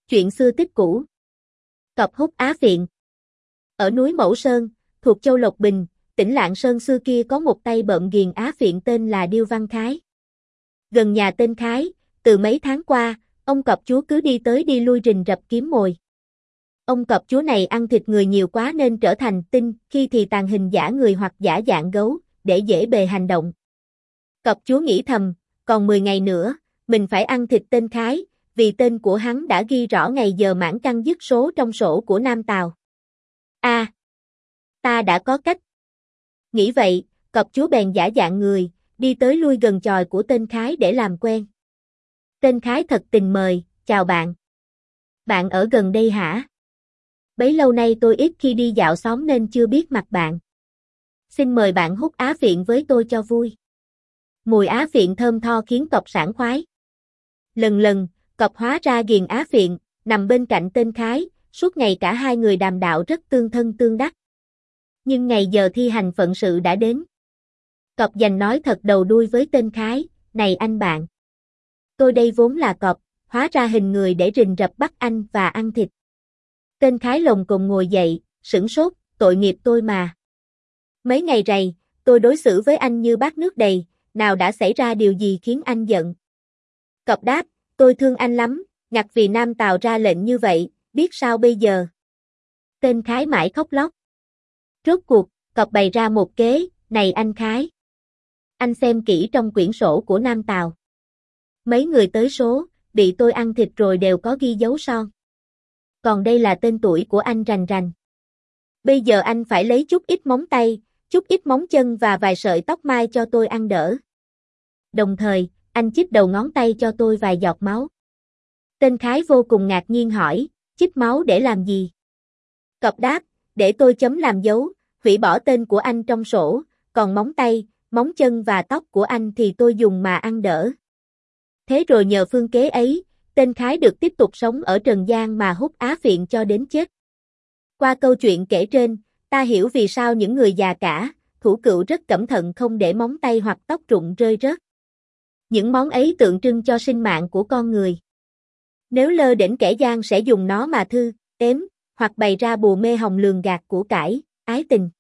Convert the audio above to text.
Chuyện xưa tích cũ. Cọp hút á phiện. Ở núi Mẫu Sơn, thuộc châu Lộc Bình, tỉnh Lạng Sơn xưa kia có một tay bợm ghiền á phiện tên là Điêu Văn Khái. Gần nhà tên Khái, từ mấy tháng qua, ông cọp chúa cứ đi tới đi lui rình rập kiếm mồi. Ông cọp chúa này ăn thịt người nhiều quá nên trở thành tinh, khi thì tàng hình giả người hoặc giả dạng gấu, để dễ bề hành động. Cọp chúa nghĩ thầm, còn 10 ngày nữa, mình phải ăn thịt tên Khái, vì tên của hắn đã ghi rõ ngày giờ mãn căn dứt số trong sổ của Nam Tào. Ta đã có cách. Nghĩ vậy, cọp chúa bèn giả dạng người, đi tới lui gần chòi của tên Khái để làm quen. Tên Khái thật tình mời, chào bạn. Bạn ở gần đây hả? Bấy lâu nay tôi ít khi đi dạo xóm nên chưa biết mặt bạn. Xin mời bạn hút á phiện với tôi cho vui. Mùi á phiện thơm tho khiến cọp sảng khoái. Lần cọp hóa ra ghiền á phiện, nằm bên cạnh tên Khái, suốt ngày cả hai người đàm đạo rất tương thân tương đắc. Nhưng ngày giờ thi hành phận sự đã đến. Cọp dành nói thật đầu đuôi với tên Khái, này anh bạn. Tôi đây vốn là cọp, hóa ra hình người để rình rập bắt anh và ăn thịt. Tên Khái lồng cồm ngồi dậy, sửng sốt, tội nghiệp tôi mà. Mấy ngày rày, tôi đối xử với anh như bát nước đầy, nào đã xảy ra điều gì khiến anh giận? Cọp đáp, tôi thương anh lắm, ngặt vì Nam Tào ra lệnh như vậy, biết sao bây giờ? Tên Khái mãi khóc lóc. Rốt cuộc, cọp bày ra một kế, này anh Khái. Anh xem kỹ trong quyển sổ của Nam Tào. Mấy người tới số, bị tôi ăn thịt rồi đều có ghi dấu son. Còn đây là tên tuổi của anh rành rành. Bây giờ anh phải lấy chút ít móng tay, chút ít móng chân và vài sợi tóc mai cho tôi ăn đỡ. Đồng thời, anh chích đầu ngón tay cho tôi vài giọt máu. Tên Khái vô cùng ngạc nhiên hỏi, chích máu để làm gì? Cọp đáp, để tôi chấm làm dấu, hủy bỏ tên của anh trong sổ, còn móng tay, móng chân và tóc của anh thì tôi dùng mà ăn đỡ. Thế rồi nhờ phương kế ấy, tên Khái được tiếp tục sống ở trần gian mà hút á phiện cho đến chết. Qua câu chuyện kể trên, ta hiểu vì sao những người già cả, thủ cựu rất cẩn thận không để móng tay hoặc tóc rụng rơi rớt. Những món ấy tượng trưng cho sinh mạng của con người. Nếu lơ đễnh kẻ gian sẽ dùng nó mà thư, ếm, hoặc bày ra bùa mê hồng lường gạt của cải, ái tình.